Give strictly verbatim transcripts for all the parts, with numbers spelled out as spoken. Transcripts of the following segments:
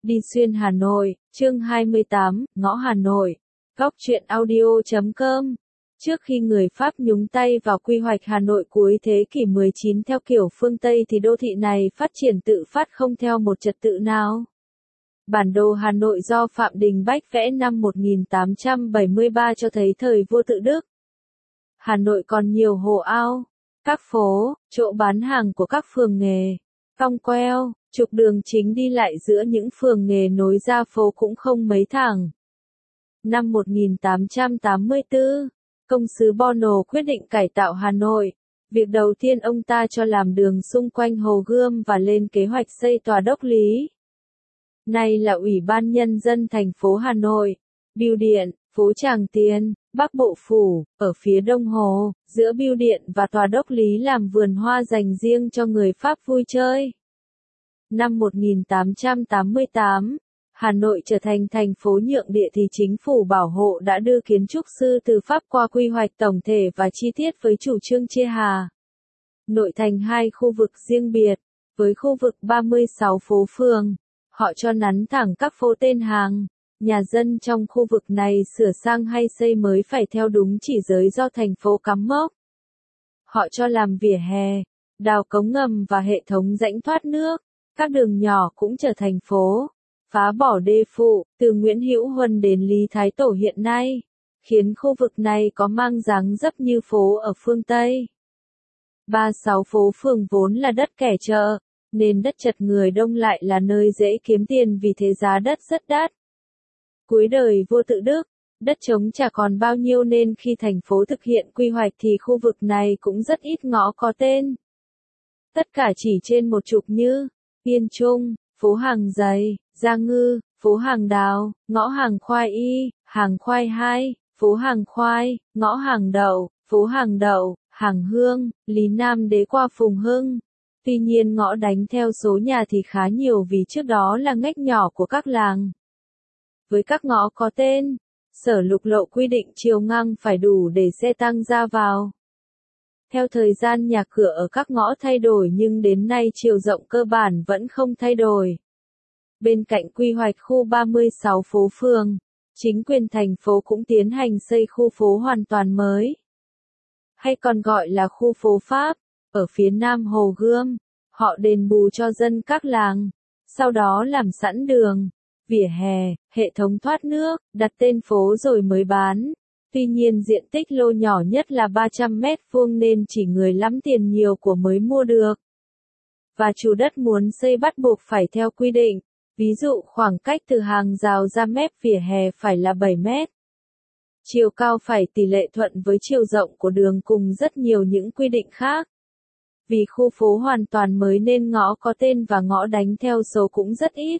Đi xuyên Hà Nội, chương hai mươi tám, ngõ Hà Nội. Góc truyện audio chấm com. Trước khi người Pháp nhúng tay vào quy hoạch Hà Nội cuối thế kỷ mười chín theo kiểu phương Tây thì đô thị này phát triển tự phát không theo một trật tự nào. Bản đồ Hà Nội do Phạm Đình Bách vẽ năm một nghìn tám trăm bảy mươi ba cho thấy thời vua tự Đức. Hà Nội còn nhiều hồ ao, các phố, chỗ bán hàng của các phường nghề, cong queo, trục đường chính đi lại giữa những phường nghề nối ra phố cũng không mấy thẳng. Năm một nghìn tám trăm tám mươi tư, công sứ Bono quyết định cải tạo Hà Nội. Việc đầu tiên ông ta cho làm đường xung quanh Hồ Gươm và lên kế hoạch xây tòa đốc lý. Nay là Ủy ban Nhân dân thành phố Hà Nội, Bưu điện, phố Tràng Tiền, Bắc Bộ Phủ, ở phía đông hồ, giữa Bưu điện và tòa đốc lý làm vườn hoa dành riêng cho người Pháp vui chơi. Năm một nghìn tám trăm tám mươi tám, Hà Nội trở thành thành phố nhượng địa thì chính phủ bảo hộ đã đưa kiến trúc sư từ Pháp qua quy hoạch tổng thể và chi tiết với chủ trương chia Hà Nội thành hai khu vực riêng biệt, với khu vực ba mươi sáu phố phường. Họ cho nắn thẳng các phố tên hàng, nhà dân trong khu vực này sửa sang hay xây mới phải theo đúng chỉ giới do thành phố cắm mốc. Họ cho làm vỉa hè, đào cống ngầm và hệ thống rãnh thoát nước. Các đường nhỏ cũng trở thành phố, phá bỏ đê phụ, từ Nguyễn Hữu Huân đến Lý Thái Tổ hiện nay, khiến khu vực này có mang dáng dấp như phố ở phương Tây. ba mươi sáu phố phường vốn là đất kẻ chợ, nên đất chật người đông lại là nơi dễ kiếm tiền vì thế giá đất rất đắt. Cuối đời vua tự Đức, đất trống chả còn bao nhiêu nên khi thành phố thực hiện quy hoạch thì khu vực này cũng rất ít ngõ có tên. Tất cả chỉ trên một chục như Yên Trung, phố Hàng Giày, Gia Ngư, phố Hàng Đào, ngõ Hàng Khoai Y, Hàng Khoai hai, phố Hàng Khoai, ngõ Hàng Đậu, phố Hàng Đậu, Hàng Hương, Lý Nam Đế qua Phùng Hưng. Tuy nhiên ngõ đánh theo số nhà thì khá nhiều vì trước đó là ngách nhỏ của các làng. Với các ngõ có tên, Sở Lục Lộ quy định chiều ngang phải đủ để xe tăng ra vào. Theo thời gian nhà cửa ở các ngõ thay đổi nhưng đến nay chiều rộng cơ bản vẫn không thay đổi. Bên cạnh quy hoạch khu ba mươi sáu phố phường, chính quyền thành phố cũng tiến hành xây khu phố hoàn toàn mới, hay còn gọi là khu phố Pháp, ở phía nam Hồ Gươm. Họ đền bù cho dân các làng, sau đó làm sẵn đường, vỉa hè, hệ thống thoát nước, đặt tên phố rồi mới bán. Tuy nhiên diện tích lô nhỏ nhất là ba trăm mét vuông nên chỉ người lắm tiền nhiều của mới mua được. Và chủ đất muốn xây bắt buộc phải theo quy định, ví dụ khoảng cách từ hàng rào ra mép vỉa hè phải là bảy mét. Chiều cao phải tỷ lệ thuận với chiều rộng của đường cùng rất nhiều những quy định khác. Vì khu phố hoàn toàn mới nên ngõ có tên và ngõ đánh theo số cũng rất ít.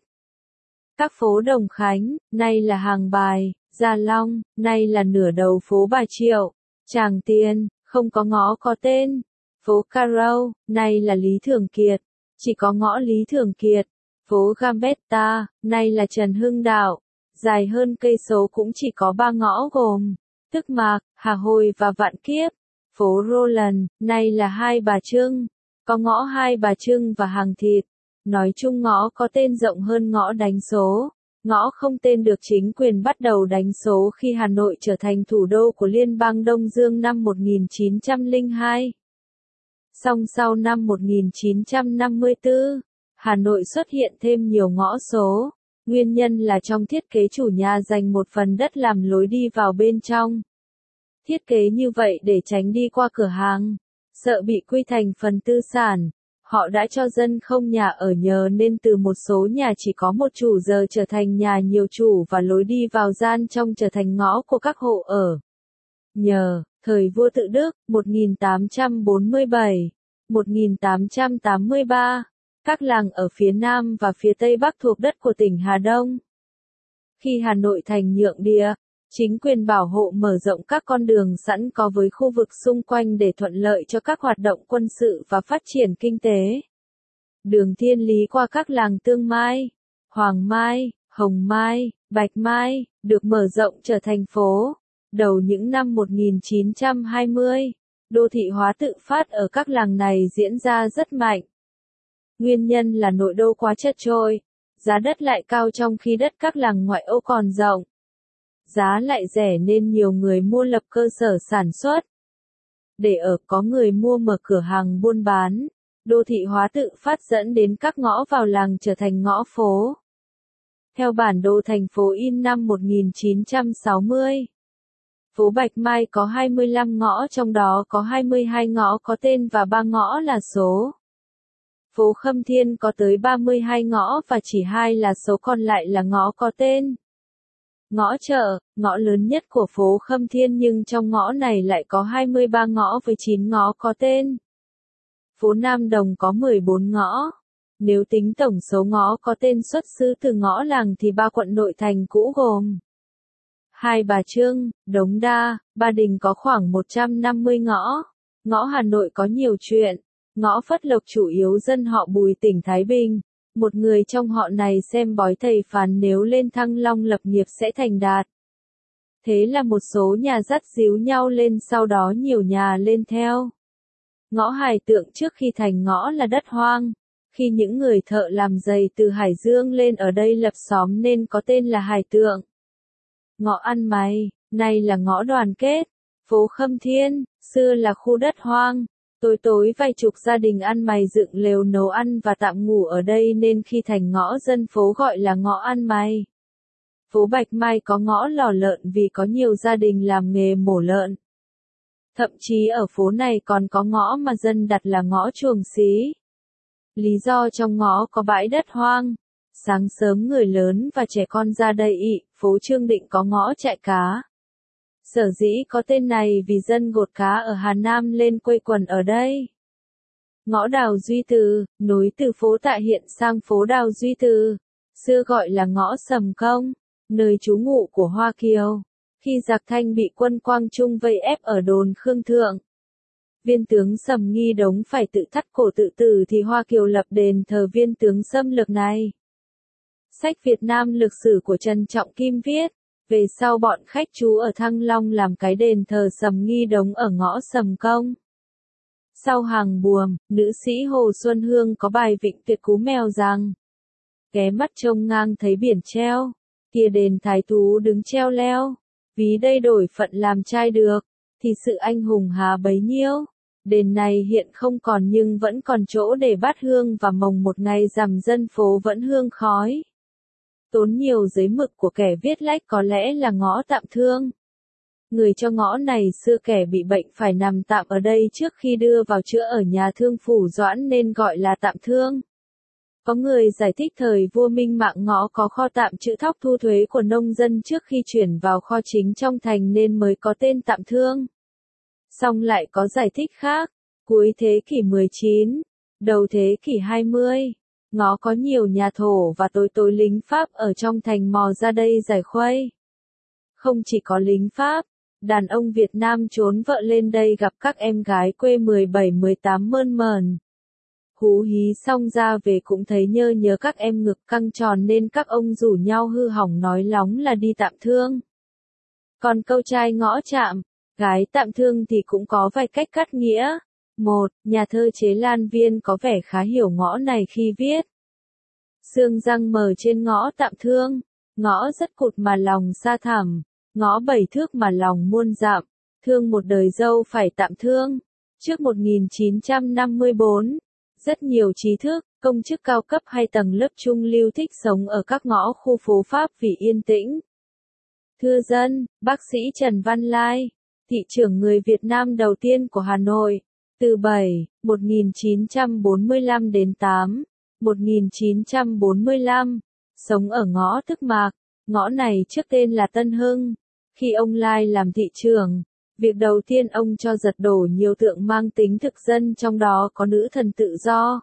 Các phố Đồng Khánh, nay là Hàng Bài, Gia Long, nay là nửa đầu phố Bà Triệu, Tràng Tiền, không có ngõ có tên. Phố Carrow, nay là Lý Thường Kiệt, chỉ có ngõ Lý Thường Kiệt. Phố Gambetta, nay là Trần Hưng Đạo, dài hơn cây số cũng chỉ có ba ngõ gồm Tức Mạc, Hà Hồi và Vạn Kiếp. Phố Roland, nay là Hai Bà Trưng, có ngõ Hai Bà Trưng và Hàng Thịt. Nói chung ngõ có tên rộng hơn ngõ đánh số. Ngõ không tên được chính quyền bắt đầu đánh số khi Hà Nội trở thành thủ đô của Liên bang Đông Dương năm một nghìn chín trăm lẻ hai. Song sau năm một nghìn chín trăm năm mươi tư, Hà Nội xuất hiện thêm nhiều ngõ số. Nguyên nhân là trong thiết kế chủ nhà dành một phần đất làm lối đi vào bên trong. Thiết kế như vậy để tránh đi qua cửa hàng, sợ bị quy thành phần tư sản. Họ đã cho dân không nhà ở nhờ nên từ một số nhà chỉ có một chủ giờ trở thành nhà nhiều chủ và lối đi vào gian trong trở thành ngõ của các hộ ở nhờ. Thời vua tự Đức, một nghìn tám trăm bốn mươi bảy đến một nghìn tám trăm tám mươi ba, các làng ở phía Nam và phía Tây Bắc thuộc đất của tỉnh Hà Đông. Khi Hà Nội thành nhượng địa, chính quyền bảo hộ mở rộng các con đường sẵn có với khu vực xung quanh để thuận lợi cho các hoạt động quân sự và phát triển kinh tế. Đường Thiên Lý qua các làng Tương Mai, Hoàng Mai, Hồng Mai, Bạch Mai, được mở rộng trở thành phố. Đầu những năm một nghìn chín trăm hai mươi, đô thị hóa tự phát ở các làng này diễn ra rất mạnh. Nguyên nhân là nội đô quá chật chội, Giá đất lại cao trong khi đất các làng ngoại ô còn rộng. Giá lại rẻ nên nhiều người mua lập cơ sở sản xuất. Để ở có người mua mở cửa hàng buôn bán. Đô thị hóa tự phát dẫn đến các ngõ vào làng trở thành ngõ phố. Theo bản đồ thành phố in năm một nghìn chín trăm sáu mươi, phố Bạch Mai có hai mươi lăm ngõ, trong đó có hai mươi hai ngõ có tên và ba ngõ là số. Phố Khâm Thiên có tới ba mươi hai ngõ và chỉ hai là số, còn lại là ngõ có tên. Ngõ chợ, ngõ lớn nhất của phố Khâm Thiên, nhưng trong ngõ này lại có hai mươi ba ngõ với chín ngõ có tên. Phố Nam Đồng có mười bốn ngõ. Nếu tính tổng số ngõ có tên xuất xứ từ ngõ làng thì ba quận nội thành cũ gồm Hai Bà Trưng, Đống Đa, Ba Đình có khoảng một trăm năm mươi ngõ. Ngõ Hà Nội có nhiều chuyện. Ngõ Phất Lộc chủ yếu dân họ Bùi tỉnh Thái Bình. Một người trong họ này xem bói thầy phán nếu lên Thăng Long lập nghiệp sẽ thành đạt. Thế là một số nhà dắt díu nhau lên, sau đó nhiều nhà lên theo. Ngõ Hải Tượng trước khi thành ngõ là đất hoang. Khi những người thợ làm giày từ Hải Dương lên ở đây lập xóm nên có tên là Hải Tượng. Ngõ Ăn Mày, nay là ngõ Đoàn Kết. Phố Khâm Thiên, xưa là khu đất hoang. Tối tối vài chục gia đình ăn mày dựng lều nấu ăn và tạm ngủ ở đây nên khi thành ngõ dân phố gọi là ngõ Ăn Mày. Phố Bạch Mai có ngõ Lò Lợn vì có nhiều gia đình làm nghề mổ lợn. Thậm chí ở phố này còn có ngõ mà dân đặt là ngõ Chuồng Xí. Lý do trong ngõ có bãi đất hoang. Sáng sớm người lớn và trẻ con ra đây ị. Phố Trương Định có ngõ Trại Cá. Sở dĩ có tên này vì dân gột cá ở Hà Nam lên quây quần ở đây. Ngõ Đào Duy Từ, nối từ phố Tạ Hiện sang phố Đào Duy Từ, xưa gọi là ngõ Sầm Công, nơi trú ngụ của Hoa Kiều. Khi giặc Thanh bị quân Quang Trung vây ép ở đồn Khương Thượng, viên tướng Sầm Nghi Đống phải tự thắt cổ tự tử thì Hoa Kiều lập đền thờ viên tướng xâm lược này. Sách Việt Nam Lịch sử của Trần Trọng Kim viết, về sau bọn khách trú ở Thăng Long làm cái đền thờ Sầm Nghi Đống ở ngõ Sầm Công. Sau hàng buồm, nữ sĩ Hồ Xuân Hương có bài Vịnh Tuyệt Cú Mèo rằng: ghé mắt trông ngang thấy biển treo, kia đền thái thú đứng treo leo, ví đây đổi phận làm trai được, thì sự anh hùng há bấy nhiêu. Đền này hiện không còn nhưng vẫn còn chỗ để bát hương và mồng một ngày rằm dân phố vẫn hương khói. Tốn nhiều giấy mực của kẻ viết lách có lẽ là ngõ Tạm Thương. Người cho ngõ này xưa kẻ bị bệnh phải nằm tạm ở đây trước khi đưa vào chữa ở nhà thương phủ Doãn nên gọi là Tạm Thương. Có người giải thích thời vua Minh Mạng ngõ có kho tạm trữ thóc thu thuế của nông dân trước khi chuyển vào kho chính trong thành nên mới có tên Tạm Thương. Song lại có giải thích khác, cuối thế kỷ mười chín, đầu thế kỷ hai mươi, ngõ có nhiều nhà thổ và tối tối lính Pháp ở trong thành mò ra đây giải khuây. Không chỉ có lính Pháp, đàn ông Việt Nam trốn vợ lên đây gặp các em gái quê mười bảy mười tám mơn mờn. Hú hí xong ra về cũng thấy nhơ nhớ các em ngực căng tròn nên các ông rủ nhau hư hỏng nói lóng là đi Tạm Thương. Còn câu trai ngõ chạm, gái Tạm Thương thì cũng có vài cách cắt nghĩa. Một, nhà thơ Chế Lan Viên có vẻ khá hiểu ngõ này khi viết: sương răng mờ trên ngõ Tạm Thương, ngõ rất cụt mà lòng xa thẳm, ngõ bảy thước mà lòng muôn dặm, thương một đời dâu phải tạm thương. Trước một nghìn chín trăm năm mươi tư, rất nhiều trí thức, công chức cao cấp hay tầng lớp trung lưu thích sống ở các ngõ khu phố Pháp vì yên tĩnh. Thưa dân, bác sĩ Trần Văn Lai, thị trưởng người Việt Nam đầu tiên của Hà Nội, từ bảy, một nghìn chín trăm bốn mươi lăm đến tám, một nghìn chín trăm bốn mươi lăm, sống ở ngõ Tức Mạc. Ngõ này trước tên là Tân Hưng. Khi ông Lai làm thị trưởng, việc đầu tiên ông cho giật đổ nhiều tượng mang tính thực dân, trong đó có nữ thần tự do.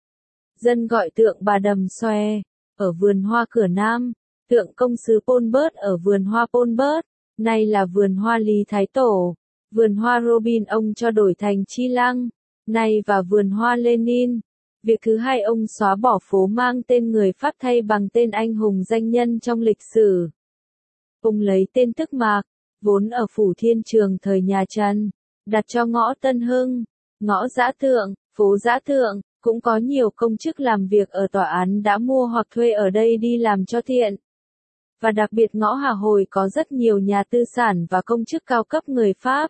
Dân gọi tượng Bà Đầm Xòe, ở vườn hoa Cửa Nam, tượng công sứ Pol Pot ở vườn hoa Pol Pot, nay là vườn hoa Lý Thái Tổ, vườn hoa Robin ông cho đổi thành Chi Lăng, nay và vườn hoa Lenin. Việc thứ hai ông xóa bỏ phố mang tên người Pháp thay bằng tên anh hùng danh nhân trong lịch sử. Ông lấy tên Tức Mạc, vốn ở Phủ Thiên Trường thời nhà Trần, đặt cho ngõ Tân Hưng, ngõ Dã Tượng, phố Dã Tượng, Cũng có nhiều công chức làm việc ở tòa án đã mua hoặc thuê ở đây đi làm cho tiện. Và đặc biệt ngõ Hà Hồi có rất nhiều nhà tư sản và công chức cao cấp người Pháp.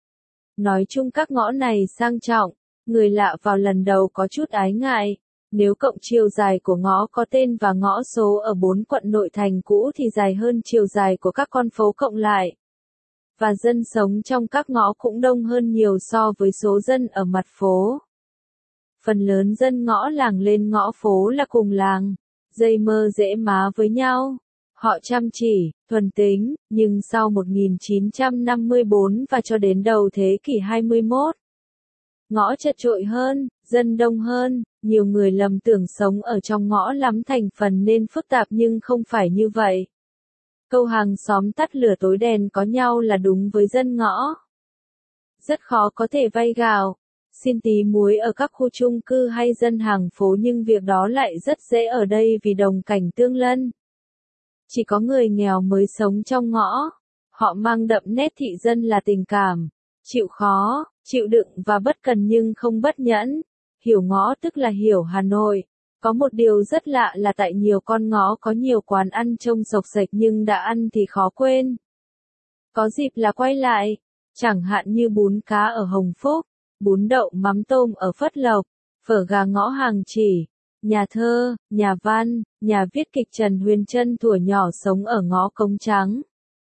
Nói chung các ngõ này sang trọng, người lạ vào lần đầu có chút ái ngại. Nếu cộng chiều dài của ngõ có tên và ngõ số ở bốn quận nội thành cũ thì dài hơn chiều dài của các con phố cộng lại. Và dân sống trong các ngõ cũng đông hơn nhiều so với số dân ở mặt phố. Phần lớn dân ngõ làng lên ngõ phố là cùng làng, dây mơ dễ má với nhau. Họ chăm chỉ, thuần tính, nhưng sau một nghìn chín trăm năm mươi tư và cho đến đầu thế kỷ hai mươi mốt, ngõ chật chội hơn, dân đông hơn, nhiều người lầm tưởng sống ở trong ngõ lắm thành phần nên phức tạp nhưng không phải như vậy. Câu hàng xóm tắt lửa tối đèn có nhau là đúng với dân ngõ. Rất khó có thể vay gạo, xin tí muối ở các khu chung cư hay dân hàng phố nhưng việc đó lại rất dễ ở đây vì đồng cảnh tương lân. Chỉ có người nghèo mới sống trong ngõ. Họ mang đậm nét thị dân là tình cảm, chịu khó, chịu đựng và bất cần nhưng không bất nhẫn. Hiểu ngõ tức là hiểu Hà Nội. Có một điều rất lạ là tại nhiều con ngõ có nhiều quán ăn trông sộc sạch nhưng đã ăn thì khó quên. Có dịp là quay lại, chẳng hạn như bún cá ở Hồng Phúc, bún đậu mắm tôm ở Phất Lộc, phở gà ngõ Hàng Chỉ, nhà thơ, nhà văn, nhà viết kịch Trần Huyền Trân thuở nhỏ sống ở ngõ Cống Trắng.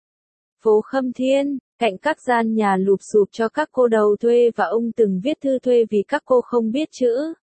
Phố Khâm Thiên, cạnh các gian nhà lụp xụp cho các cô đầu thuê và ông từng viết thư thuê vì các cô không biết chữ.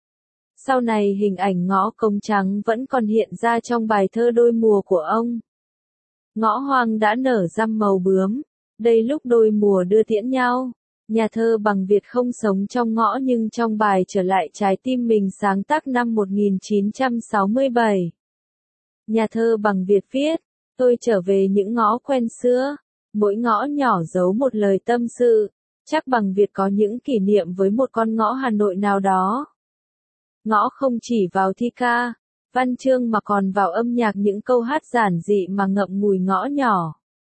Sau này hình ảnh ngõ Cống Trắng vẫn còn hiện ra trong bài thơ Đôi mùa của ông. Ngõ hoang đã nở răm màu bướm, đây lúc đôi mùa đưa tiễn nhau. Nhà thơ Bằng Việt không sống trong ngõ nhưng trong bài Trở lại trái tim mình sáng tác năm một nghìn chín trăm sáu mươi bảy. Nhà thơ Bằng Việt viết, tôi trở về những ngõ quen xưa, mỗi ngõ nhỏ giấu một lời tâm sự, chắc Bằng Việt có những kỷ niệm với một con ngõ Hà Nội nào đó. Ngõ không chỉ vào thi ca, văn chương mà còn vào âm nhạc những câu hát giản dị mà ngậm ngùi ngõ nhỏ.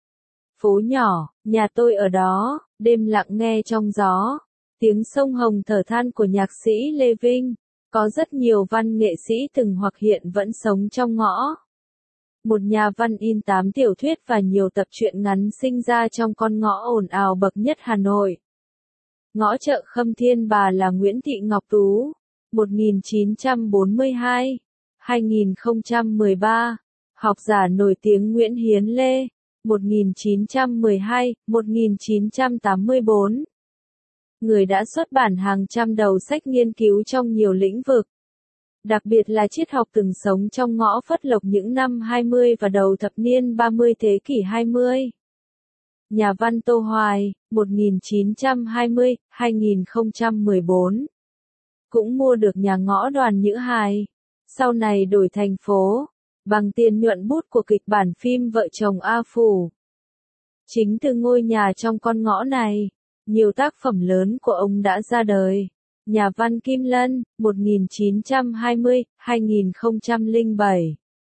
Phố nhỏ, nhà tôi ở đó, đêm lặng nghe trong gió, tiếng sông Hồng thở than của nhạc sĩ Lê Vinh, có rất nhiều văn nghệ sĩ từng hoặc hiện vẫn sống trong ngõ. Một nhà văn in tám tiểu thuyết và nhiều tập truyện ngắn sinh ra trong con ngõ ồn ào bậc nhất Hà Nội. Ngõ chợ Khâm Thiên bà là Nguyễn Thị Ngọc Tú, một nghìn chín trăm bốn mươi hai đến hai nghìn không trăm mười ba, học giả nổi tiếng Nguyễn Hiến Lê, một nghìn chín trăm mười hai đến một nghìn chín trăm tám mươi tư. Người đã xuất bản hàng trăm đầu sách nghiên cứu trong nhiều lĩnh vực. Đặc biệt là triết học từng sống trong ngõ Phất Lộc những năm hai mươi và đầu thập niên ba mươi thế kỷ hai mươi. Nhà văn Tô Hoài, một nghìn chín trăm hai mươi đến hai nghìn không trăm mười bốn. Cũng mua được nhà ngõ Đoàn Nhữ Hài, sau này đổi thành phố, bằng tiền nhuận bút của kịch bản phim Vợ chồng A Phủ. Chính từ ngôi nhà trong con ngõ này, nhiều tác phẩm lớn của ông đã ra đời. Nhà văn Kim Lân, một nghìn chín trăm hai mươi đến hai nghìn không trăm lẻ bảy.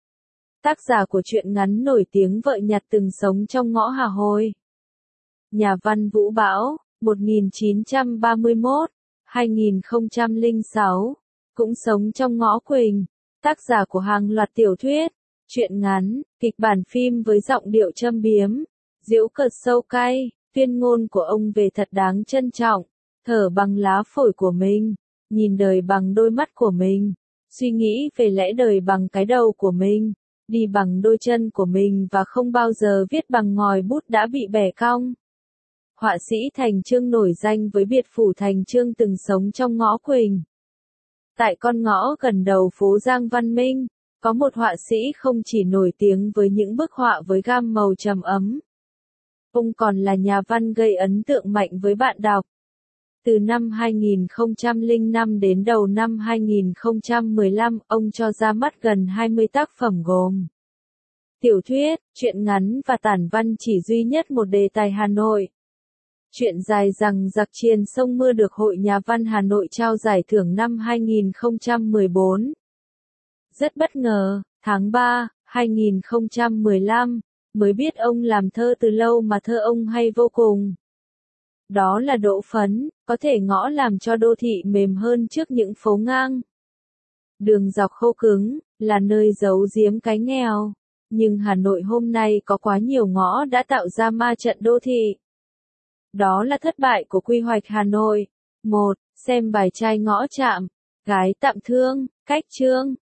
Tác giả của truyện ngắn nổi tiếng Vợ Nhặt từng sống trong ngõ Hà Hồi. Nhà văn Vũ Bão, một nghìn chín trăm ba mươi mốt đến hai nghìn không trăm lẻ sáu, cũng sống trong ngõ Quỳnh, tác giả của hàng loạt tiểu thuyết, truyện ngắn, kịch bản phim với giọng điệu châm biếm, giễu cợt sâu cay. Tuyên ngôn của ông về thật đáng trân trọng, thở bằng lá phổi của mình, nhìn đời bằng đôi mắt của mình, suy nghĩ về lẽ đời bằng cái đầu của mình, đi bằng đôi chân của mình và không bao giờ viết bằng ngòi bút đã bị bẻ cong. Họa sĩ Thành Chương nổi danh với biệt phủ Thành Chương từng sống trong ngõ Quỳnh. Tại con ngõ gần đầu phố Giang Văn Minh, có một họa sĩ không chỉ nổi tiếng với những bức họa với gam màu trầm ấm. Ông còn là nhà văn gây ấn tượng mạnh với bạn đọc. Từ năm hai nghìn không trăm lẻ năm đến đầu năm hai nghìn không trăm mười lăm, ông cho ra mắt gần hai mươi tác phẩm gồm tiểu thuyết, truyện ngắn và tản văn chỉ duy nhất một đề tài Hà Nội. Truyện dài Rằng Giặc Triền Sông Mưa được Hội Nhà văn Hà Nội trao giải thưởng năm hai nghìn không trăm mười bốn. Rất bất ngờ, tháng ba, hai nghìn không trăm mười lăm, mới biết ông làm thơ từ lâu mà thơ ông hay vô cùng. Đó là đỗ phấn, có thể ngõ làm cho đô thị mềm hơn trước những phố ngang. Đường dọc khô cứng, là nơi giấu giếm cái nghèo. Nhưng Hà Nội hôm nay có quá nhiều ngõ đã tạo ra ma trận đô thị. Đó là thất bại của quy hoạch Hà Nội. một. Xem bài trai ngõ chạm. Gái tạm thương, cách chương.